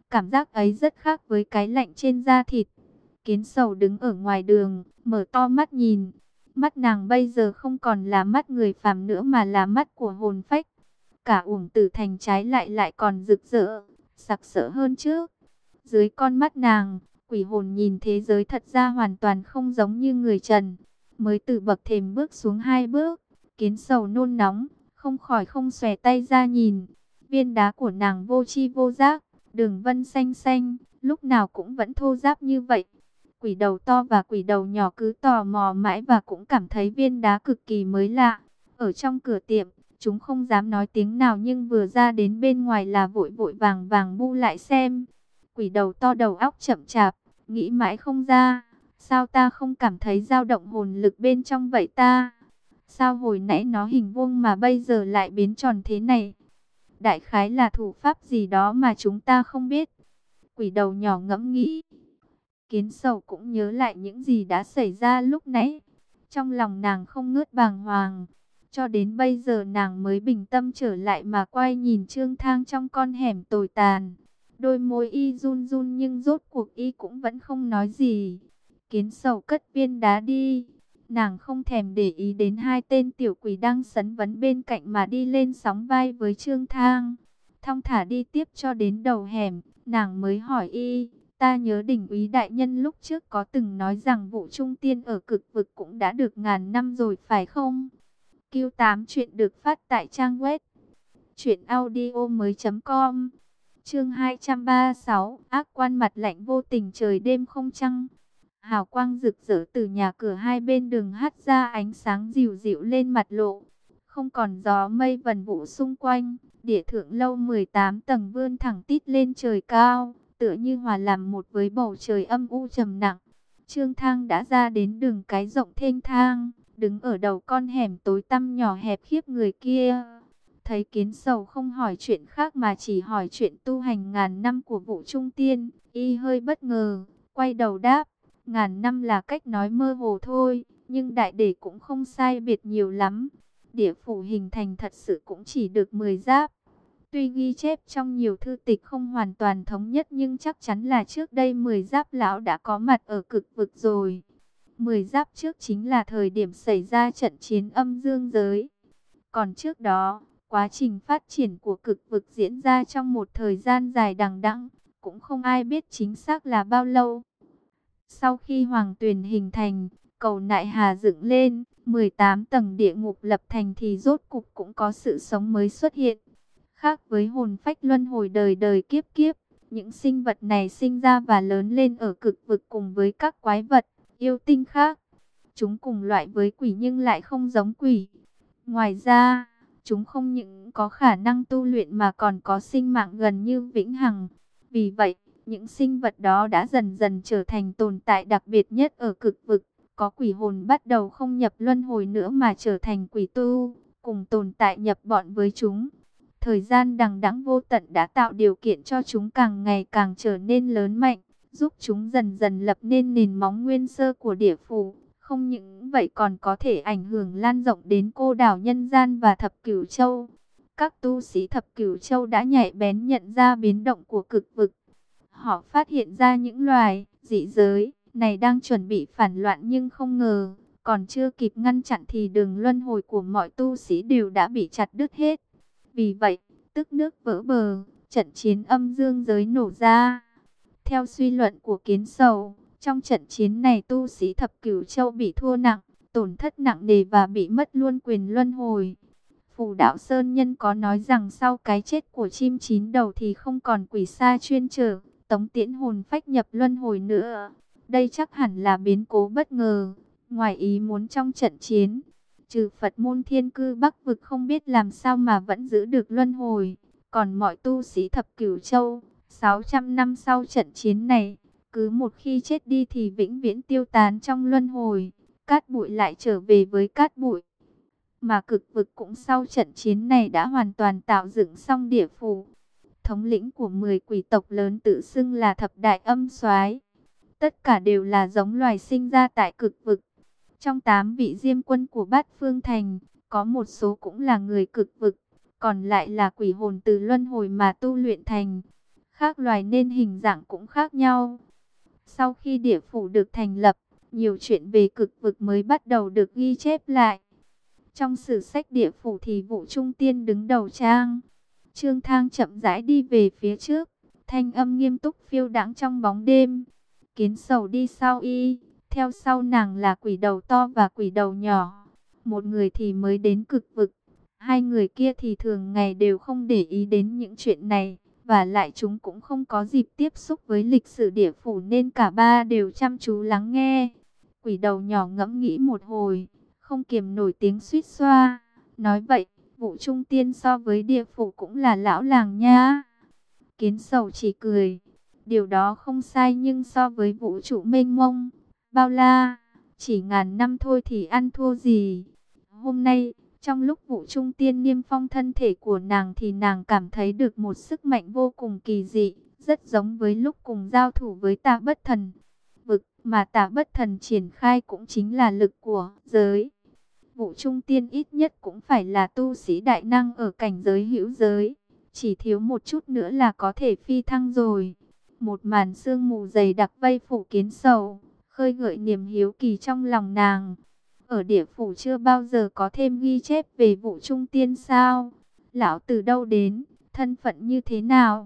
Cảm giác ấy rất khác với cái lạnh trên da thịt. Kiến Sầu đứng ở ngoài đường, mở to mắt nhìn. Mắt nàng bây giờ không còn là mắt người phàm nữa mà là mắt của hồn phách. Cả Uổng Tử Thành trái lại lại còn rực rỡ, sặc sỡ hơn trước. Dưới con mắt nàng, quỷ hồn nhìn thế giới thật ra hoàn toàn không giống như người trần. Mới từ bậc thềm bước xuống 2 bước, Kiến Sầu nôn nóng, không khỏi không xòe tay ra nhìn. Viên đá của nàng vô tri vô giác, đường vân xanh xanh, lúc nào cũng vẫn thô ráp như vậy. Quỷ đầu to và quỷ đầu nhỏ cứ tò mò mãi và cũng cảm thấy viên đá cực kỳ mới lạ. Ở trong cửa tiệm, chúng không dám nói tiếng nào nhưng vừa ra đến bên ngoài là vội vội vàng vàng bu lại xem. Quỷ đầu to đầu óc chậm chạp, nghĩ mãi không ra. Sao ta không cảm thấy dao động hồn lực bên trong vậy ta? Sao hồi nãy nó hình vuông mà bây giờ lại biến tròn thế này? Đại khái là thủ pháp gì đó mà chúng ta không biết. Quỷ đầu nhỏ ngẫm nghĩ. Kiến Sầu cũng nhớ lại những gì đã xảy ra lúc nãy. Trong lòng nàng không ngớt bàng hoàng. Cho đến bây giờ nàng mới bình tâm trở lại mà quay nhìn Trương Thang trong con hẻm tồi tàn. Đôi môi y run run nhưng rốt cuộc y cũng vẫn không nói gì. Kiến Sầu cất viên đá đi. Nàng không thèm để ý đến 2 tên tiểu quỷ đang sấn vấn bên cạnh mà đi lên sóng vai với Trương Thang. Thong thả đi tiếp cho đến đầu hẻm, nàng mới hỏi y. Ta nhớ đỉnh úy đại nhân lúc trước có từng nói rằng vụ trung tiên ở cực vực cũng đã được ngàn năm rồi phải không? Q8 chuyện được phát tại trang web truyệnaudiomoi.com. Chương 236, ác quan mặt lạnh vô tình trời đêm không trăng. Hào quang rực rỡ từ nhà cửa hai bên đường hắt ra ánh sáng dịu dịu lên mặt lộ. Không còn gió mây vần vũ xung quanh, địa thượng lâu 18 tầng vươn thẳng tít lên trời cao, tựa như hòa làm một với bầu trời âm u trầm nặng. Trương Thang đã ra đến đường cái rộng thênh thang, đứng ở đầu con hẻm tối tăm nhỏ hẹp khiếp người kia. Thấy Kiến Sầu không hỏi chuyện khác mà chỉ hỏi chuyện tu hành ngàn năm của vụ trung tiên, y hơi bất ngờ, quay đầu đáp, ngàn năm là cách nói mơ hồ thôi, nhưng đại để cũng không sai biệt nhiều lắm. Địa phủ hình thành thật sự cũng chỉ được 10 giáp. Tuy ghi chép trong nhiều thư tịch không hoàn toàn thống nhất nhưng chắc chắn là trước đây 10 giáp lão đã có mặt ở cực vực rồi. 10 giáp trước chính là thời điểm xảy ra trận chiến âm dương giới. Còn trước đó, quá trình phát triển của cực vực diễn ra trong một thời gian dài đằng đẵng, cũng không ai biết chính xác là bao lâu. Sau khi Hoàng Tuyền hình thành, cầu Nại Hà dựng lên, 18 tầng địa ngục lập thành thì rốt cục cũng có sự sống mới xuất hiện. Khác với hồn phách luân hồi đời đời kiếp kiếp, những sinh vật này sinh ra và lớn lên ở cực vực cùng với các quái vật, yêu tinh khác. Chúng cùng loại với quỷ nhưng lại không giống quỷ. Ngoài ra, chúng không những có khả năng tu luyện mà còn có sinh mạng gần như vĩnh hằng. Vì vậy, những sinh vật đó đã dần dần trở thành tồn tại đặc biệt nhất ở cực vực. Có quỷ hồn bắt đầu không nhập luân hồi nữa mà trở thành quỷ tu, cùng tồn tại nhập bọn với chúng. Thời gian đằng đẵng vô tận đã tạo điều kiện cho chúng càng ngày càng trở nên lớn mạnh, giúp chúng dần dần lập nên nền móng nguyên sơ của địa phủ. Không những vậy còn có thể ảnh hưởng lan rộng đến cô đảo Nhân Gian và Thập Cửu Châu. Các tu sĩ Thập Cửu Châu đã nhạy bén nhận ra biến động của cực vực. Họ phát hiện ra những loài dị giới này đang chuẩn bị phản loạn nhưng không ngờ, còn chưa kịp ngăn chặn thì đường luân hồi của mọi tu sĩ đều đã bị chặt đứt hết. Vì vậy, tức nước vỡ bờ, trận chiến âm dương giới nổ ra. Theo suy luận của Kiến Sầu, trong trận chiến này tu sĩ Thập Cửu Châu bị thua nặng, tổn thất nặng nề và bị mất luôn quyền luân hồi. Phù Đạo Sơn Nhân có nói rằng sau cái chết của chim 9 đầu thì không còn quỷ sa chuyên chở, tống tiễn hồn phách nhập luân hồi nữa. Đây chắc hẳn là biến cố bất ngờ, ngoài ý muốn trong trận chiến. Trừ Phật môn thiên cư Bắc vực không biết làm sao mà vẫn giữ được luân hồi. Còn mọi tu sĩ Thập Cửu Châu, 600 năm sau trận chiến này, cứ một khi chết đi thì vĩnh viễn tiêu tán trong luân hồi. Cát bụi lại trở về với cát bụi. Mà cực vực cũng sau trận chiến này đã hoàn toàn tạo dựng xong địa phủ. Thống lĩnh của 10 quỷ tộc lớn tự xưng là Thập Đại Âm Soái. Tất cả đều là giống loài sinh ra tại cực vực. Trong 8 vị diêm quân của Bát Phương Thành, có một số cũng là người cực vực, còn lại là quỷ hồn từ luân hồi mà tu luyện thành. khác loài nên hình dạng cũng khác nhau. Sau khi địa phủ được thành lập, nhiều chuyện về cực vực mới bắt đầu được ghi chép lại. Trong sử sách địa phủ thì Vũ Trung Tiên đứng đầu trang. Trương Thang chậm rãi đi về phía trước, thanh âm nghiêm túc phiêu đãng trong bóng đêm. Kiến Sầu đi sau y, theo sau nàng là quỷ đầu to và quỷ đầu nhỏ. Một người thì mới đến cực vực, hai người kia thì thường ngày đều không để ý đến những chuyện này. Và lại chúng cũng không có dịp tiếp xúc với lịch sử địa phủ nên cả ba đều chăm chú lắng nghe. Quỷ đầu nhỏ ngẫm nghĩ một hồi, không kiềm nổi tiếng suýt xoa. Nói vậy, Vũ Trung Tiên so với địa phủ cũng là lão làng nha. Kiến Sầu chỉ cười. Điều đó không sai nhưng so với vũ trụ mênh mông, bao la, chỉ ngàn năm thôi thì ăn thua gì. Hôm nay, trong lúc Vũ Trung Tiên niêm phong thân thể của nàng thì nàng cảm thấy được một sức mạnh vô cùng kỳ dị, rất giống với lúc cùng giao thủ với Tà Bất Thần. Vực mà Tà Bất Thần triển khai cũng chính là lực của giới. Vũ Trung Tiên ít nhất cũng phải là tu sĩ đại năng ở cảnh giới hữu giới, chỉ thiếu một chút nữa là có thể phi thăng rồi. Một màn sương mù dày đặc vây phủ Kiến Sầu, khơi gợi niềm hiếu kỳ trong lòng nàng. Ở địa phủ chưa bao giờ có thêm ghi chép về Vũ Trung Tiên sao? Lão từ đâu đến? Thân phận như thế nào?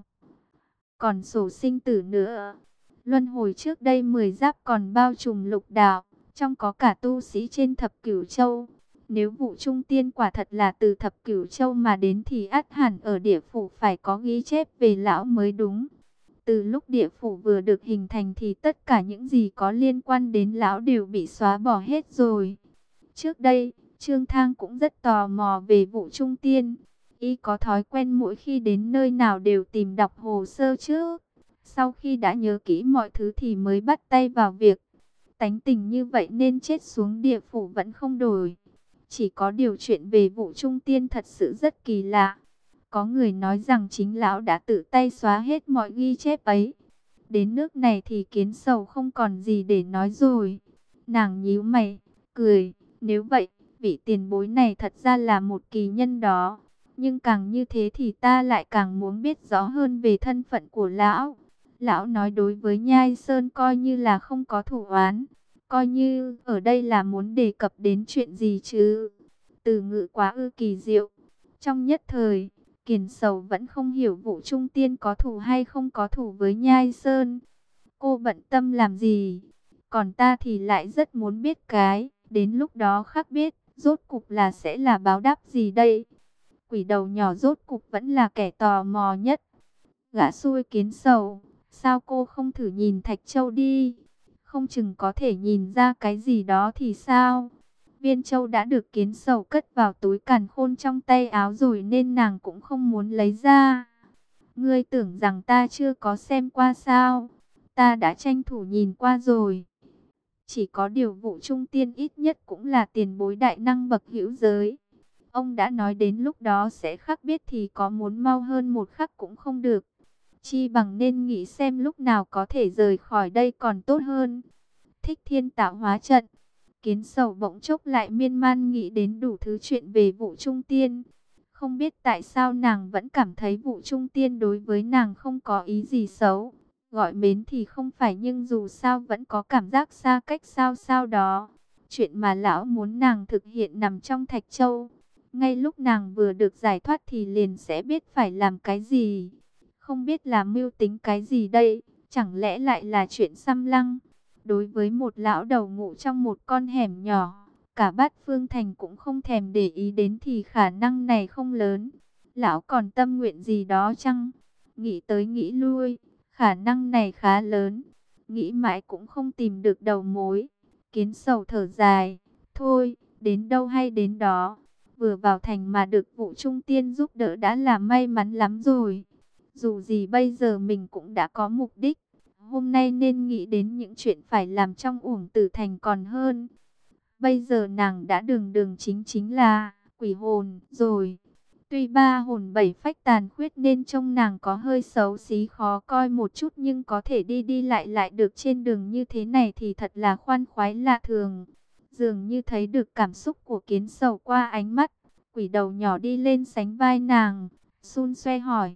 Còn sổ sinh tử nữa. Luân hồi trước đây 10 giáp còn bao trùm lục đạo, trong có cả tu sĩ trên thập cửu châu. Nếu Vũ Trung Tiên quả thật là từ thập cửu châu mà đến thì ắt hẳn ở địa phủ phải có ghi chép về lão mới đúng. Từ lúc địa phủ vừa được hình thành thì tất cả những gì có liên quan đến lão đều bị xóa bỏ hết rồi. Trước đây, Trương Thang cũng rất tò mò về Vũ Trung Tiên. Y có thói quen mỗi khi đến nơi nào đều tìm đọc hồ sơ trước. Sau khi đã nhớ kỹ mọi thứ thì mới bắt tay vào việc. Tánh tình như vậy nên chết xuống địa phủ vẫn không đổi. Chỉ có điều chuyện về Vũ Trung Tiên thật sự rất kỳ lạ. Có người nói rằng chính lão đã tự tay xóa hết mọi ghi chép ấy. Đến nước này thì Kiến Sầu không còn gì để nói rồi. Nàng nhíu mày, cười. Nếu vậy, vị tiền bối này thật ra là một kỳ nhân đó. Nhưng càng như thế thì ta lại càng muốn biết rõ hơn về thân phận của lão. Lão nói đối với Nhai Sơn coi như là không có thủ oán. Coi như ở đây là muốn đề cập đến chuyện gì chứ. Từ ngữ quá ư kỳ diệu. Trong nhất thời, Kiền Sầu vẫn không hiểu Vũ Trung Tiên có thủ hay không có thủ với Nhai Sơn. Cô bận tâm làm gì? Còn ta thì lại rất muốn biết cái. Đến lúc đó khắc biết, rốt cục là sẽ là báo đáp gì đây? Quỷ đầu nhỏ rốt cục vẫn là kẻ tò mò nhất. Gã xui Kiến Sầu, sao cô không thử nhìn Thạch Châu đi? Không chừng có thể nhìn ra cái gì đó thì sao? Viên châu đã được Kiến Sầu cất vào túi càn khôn trong tay áo rồi nên nàng cũng không muốn lấy ra. Ngươi tưởng rằng ta chưa có xem qua sao? Ta đã tranh thủ nhìn qua rồi. Chỉ có điều Vũ Trung Tiên ít nhất cũng là tiền bối đại năng bậc hữu giới. Ông đã nói đến lúc đó sẽ khắc biết thì có muốn mau hơn một khắc cũng không được. Chi bằng nên nghĩ xem lúc nào có thể rời khỏi đây còn tốt hơn. Thích Thiên Tạo Hóa Trận. Kiến Sầu bỗng chốc lại miên man nghĩ đến đủ thứ chuyện về Vũ Trung Tiên. Không biết tại sao nàng vẫn cảm thấy Vũ Trung Tiên đối với nàng không có ý gì xấu. Gọi mến thì không phải nhưng dù sao vẫn có cảm giác xa cách sao sao đó. Chuyện mà lão muốn nàng thực hiện nằm trong Thạch Châu. Ngay lúc nàng vừa được giải thoát thì liền sẽ biết phải làm cái gì. Không biết là mưu tính cái gì đây, chẳng lẽ lại là chuyện xăm lăng. Đối với một lão đầu ngủ trong một con hẻm nhỏ, cả Bát Phương Thành cũng không thèm để ý đến thì khả năng này không lớn. Lão còn tâm nguyện gì đó chăng? Nghĩ tới nghĩ lui, khả năng này khá lớn. Nghĩ mãi cũng không tìm được đầu mối. Kiến Sầu thở dài, thôi, đến đâu hay đến đó. Vừa vào thành mà được Vũ Trung Tiên giúp đỡ đã là may mắn lắm rồi. Dù gì bây giờ mình cũng đã có mục đích. Hôm nay nên nghĩ đến những chuyện phải làm trong Uổng Tử Thành còn hơn. Bây giờ nàng đã đường đường chính chính là quỷ hồn rồi. Tuy ba hồn bảy phách tàn khuyết nên trông nàng có hơi xấu xí khó coi một chút, nhưng có thể đi đi lại lại được trên đường như thế này thì thật là khoan khoái lạ thường. Dường như thấy được cảm xúc của Kiến Sầu qua ánh mắt, quỷ đầu nhỏ đi lên sánh vai nàng, xun xoe hỏi,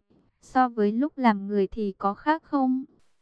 So với lúc làm người thì có khác không?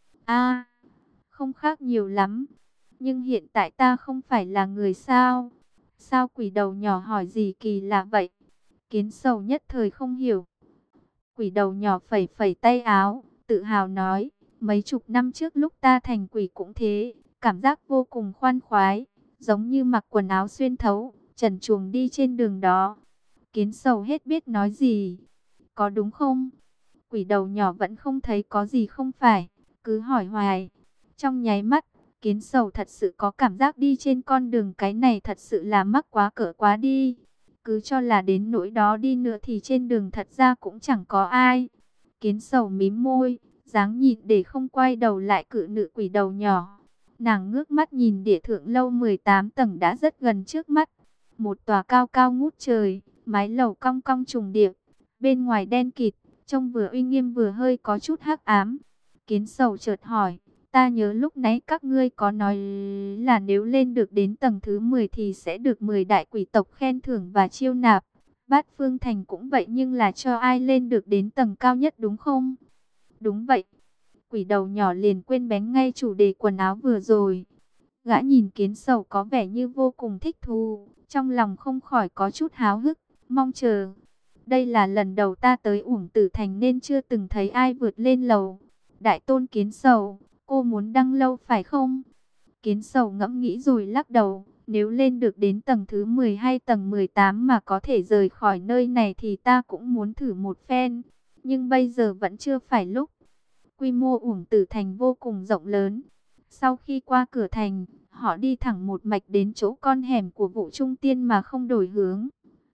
A, không khác nhiều lắm. Nhưng hiện tại ta không phải là người sao? Sao quỷ đầu nhỏ hỏi gì kỳ lạ vậy? Kiến Sầu nhất thời không hiểu. Quỷ đầu nhỏ phẩy phẩy tay áo, tự hào nói, mấy chục năm trước lúc ta thành quỷ cũng thế, cảm giác vô cùng khoan khoái, giống như mặc quần áo xuyên thấu, trần truồng đi trên đường đó. Kiến Sầu hết biết nói gì, có đúng không? Quỷ đầu nhỏ vẫn không thấy có gì không phải, cứ hỏi hoài. Trong nháy mắt, Kiến Sầu thật sự có cảm giác đi trên con đường cái này thật sự là mắc quá cỡ quá đi. Cứ cho là đến nỗi đó đi nữa thì trên đường thật ra cũng chẳng có ai. Kiến Sầu mím môi, dáng nhịn để không quay đầu lại cự nữ quỷ đầu nhỏ. Nàng ngước mắt nhìn địa thượng lâu 18 tầng đã rất gần trước mắt. Một tòa cao cao ngút trời, mái lầu cong cong trùng điệp, bên ngoài đen kịt, trông vừa uy nghiêm vừa hơi có chút hắc ám. Kiến Sầu chợt hỏi, ta nhớ lúc nãy các ngươi có nói là nếu lên được đến tầng thứ 10 thì sẽ được 10 đại quỷ tộc khen thưởng và chiêu nạp. Bát Phương Thành cũng vậy nhưng là cho ai lên được đến tầng cao nhất đúng không? Đúng vậy. Quỷ đầu nhỏ liền quên bén ngay chủ đề quần áo vừa rồi. Gã nhìn Kiến Sầu có vẻ như vô cùng thích thú, trong lòng không khỏi có chút háo hức, mong chờ. Đây là lần đầu ta tới Uổng Tử Thành nên chưa từng thấy ai vượt lên lầu. Đại tôn Kiến Sầu, cô muốn đăng lâu phải không? Kiến Sầu ngẫm nghĩ rồi lắc đầu, nếu lên được đến tầng thứ 10 hay tầng 18 mà có thể rời khỏi nơi này thì ta cũng muốn thử một phen. Nhưng bây giờ vẫn chưa phải lúc. Quy mô Uổng Tử Thành vô cùng rộng lớn. Sau khi qua cửa thành, họ đi thẳng một mạch đến chỗ con hẻm của Vũ Trung Tiên mà không đổi hướng.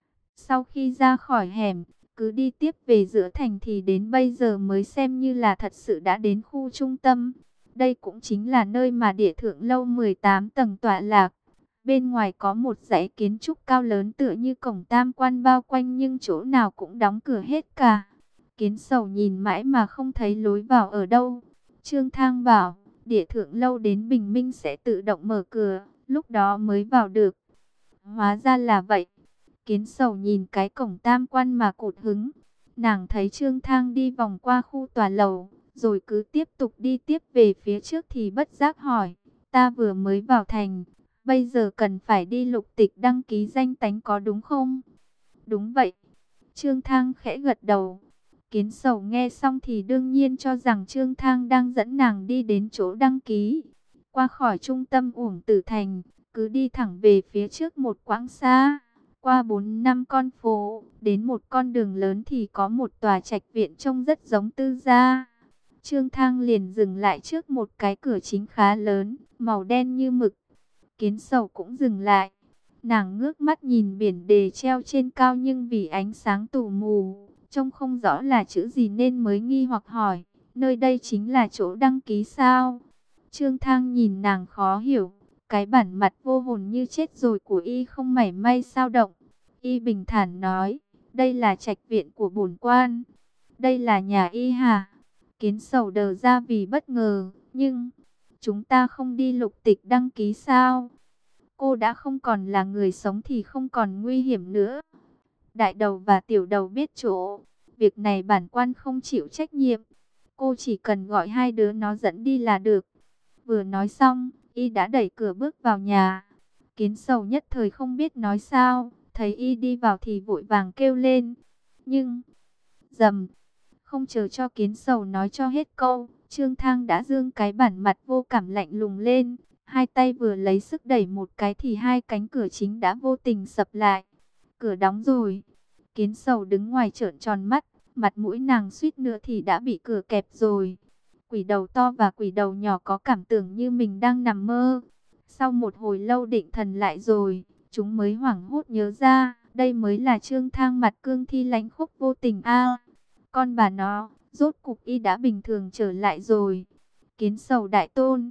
Sau khi ra khỏi hẻm, cứ đi tiếp về giữa thành thì đến bây giờ mới xem như là thật sự đã đến khu trung tâm. Đây cũng chính là nơi mà địa thượng lâu 18 tầng tọa lạc. Bên ngoài có một dãy kiến trúc cao lớn tựa như cổng tam quan bao quanh nhưng chỗ nào cũng đóng cửa hết cả. Kiến Sầu nhìn mãi mà không thấy lối vào ở đâu. Trương Thang bảo, địa thượng lâu đến bình minh sẽ tự động mở cửa, lúc đó mới vào được. Hóa ra là vậy. Kiến Sầu nhìn cái cổng tam quan mà cụt hứng. Nàng thấy Trương Thang đi vòng qua khu tòa lầu, rồi cứ tiếp tục đi tiếp về phía trước thì bất giác hỏi, ta vừa mới vào thành, bây giờ cần phải đi lục tịch đăng ký danh tánh có đúng không? Đúng vậy. Trương Thang khẽ gật đầu. Kiến Sầu nghe xong thì đương nhiên cho rằng Trương Thang đang dẫn nàng đi đến chỗ đăng ký. Qua khỏi trung tâm Uổng Tử Thành, cứ đi thẳng về phía trước một quãng xa. Qua 4-5 con phố, đến một con đường lớn thì có một tòa trạch viện trông rất giống tư gia. Trương Thang liền dừng lại trước một cái cửa chính khá lớn, màu đen như mực. Kiến Sầu cũng dừng lại. Nàng ngước mắt nhìn biển đề treo trên cao nhưng vì ánh sáng tù mù, trông không rõ là chữ gì nên mới nghi hoặc hỏi, nơi đây chính là chỗ đăng ký sao? Trương Thang nhìn nàng khó hiểu, cái bản mặt vô hồn như chết rồi của y không mảy may dao động. Y bình thản nói, đây là trạch viện của bổn quan. Đây là nhà y hả? Kiến Sầu đờ ra vì bất ngờ, nhưng chúng ta không đi lục tịch đăng ký sao? Cô đã không còn là người sống thì không còn nguy hiểm nữa. Đại đầu và tiểu đầu biết chỗ. Việc này bản quan không chịu trách nhiệm. Cô chỉ cần gọi hai đứa nó dẫn đi là được. Vừa nói xong, y đã đẩy cửa bước vào nhà. Kiến Sầu nhất thời không biết nói sao. Thấy y đi vào thì vội vàng kêu lên. Nhưng, dầm, không chờ cho Kiến Sầu nói cho hết câu, Trương Thang đã dương cái bản mặt vô cảm lạnh lùng lên. Hai tay vừa lấy sức đẩy một cái thì hai cánh cửa chính đã vô tình sập lại. Cửa đóng rồi. Kiến Sầu đứng ngoài trợn tròn mắt, mặt mũi nàng suýt nữa thì đã bị cửa kẹp rồi. Quỷ đầu to và quỷ đầu nhỏ có cảm tưởng như mình đang nằm mơ. Sau một hồi lâu định thần lại rồi, chúng mới hoảng hốt nhớ ra, đây mới là Trương Thang mặt cương thi lãnh khốc vô tình a. Con bà nó, rốt cục y đã bình thường trở lại rồi. Kiến Sầu đại tôn,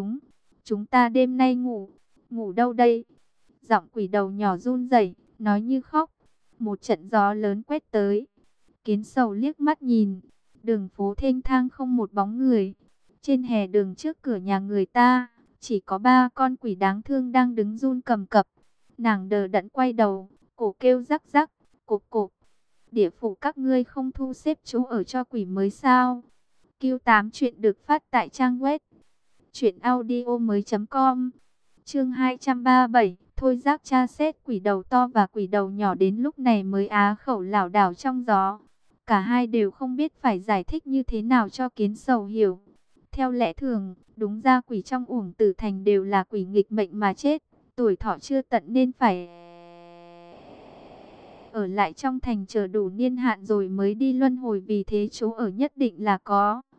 chúng ta đêm nay ngủ đâu đây? Giọng quỷ đầu nhỏ run rẩy, nói như khóc. Một trận gió lớn quét tới. Kiến Sầu liếc mắt nhìn, đường phố thênh thang không một bóng người. Trên hè đường trước cửa nhà người ta, chỉ có 3 con quỷ đáng thương đang đứng run cầm cập. Nàng đờ đẫn quay đầu, cổ kêu rắc rắc, cộp cộp. Địa phủ các ngươi không thu xếp chỗ ở cho quỷ mới sao? Q8 chuyện được phát tại trang web truyệnaudiomoi.com. Chương 237, thôi giác tra xét quỷ đầu to và quỷ đầu nhỏ đến lúc này mới á khẩu lảo đảo trong gió. Cả hai đều không biết phải giải thích như thế nào cho Kiến Sầu hiểu. Theo lẽ thường, đúng ra quỷ trong Uổng Tử Thành đều là quỷ nghịch mệnh mà chết, tuổi thọ chưa tận nên phải ở lại trong thành chờ đủ niên hạn rồi mới đi luân hồi, vì thế chỗ ở nhất định là có.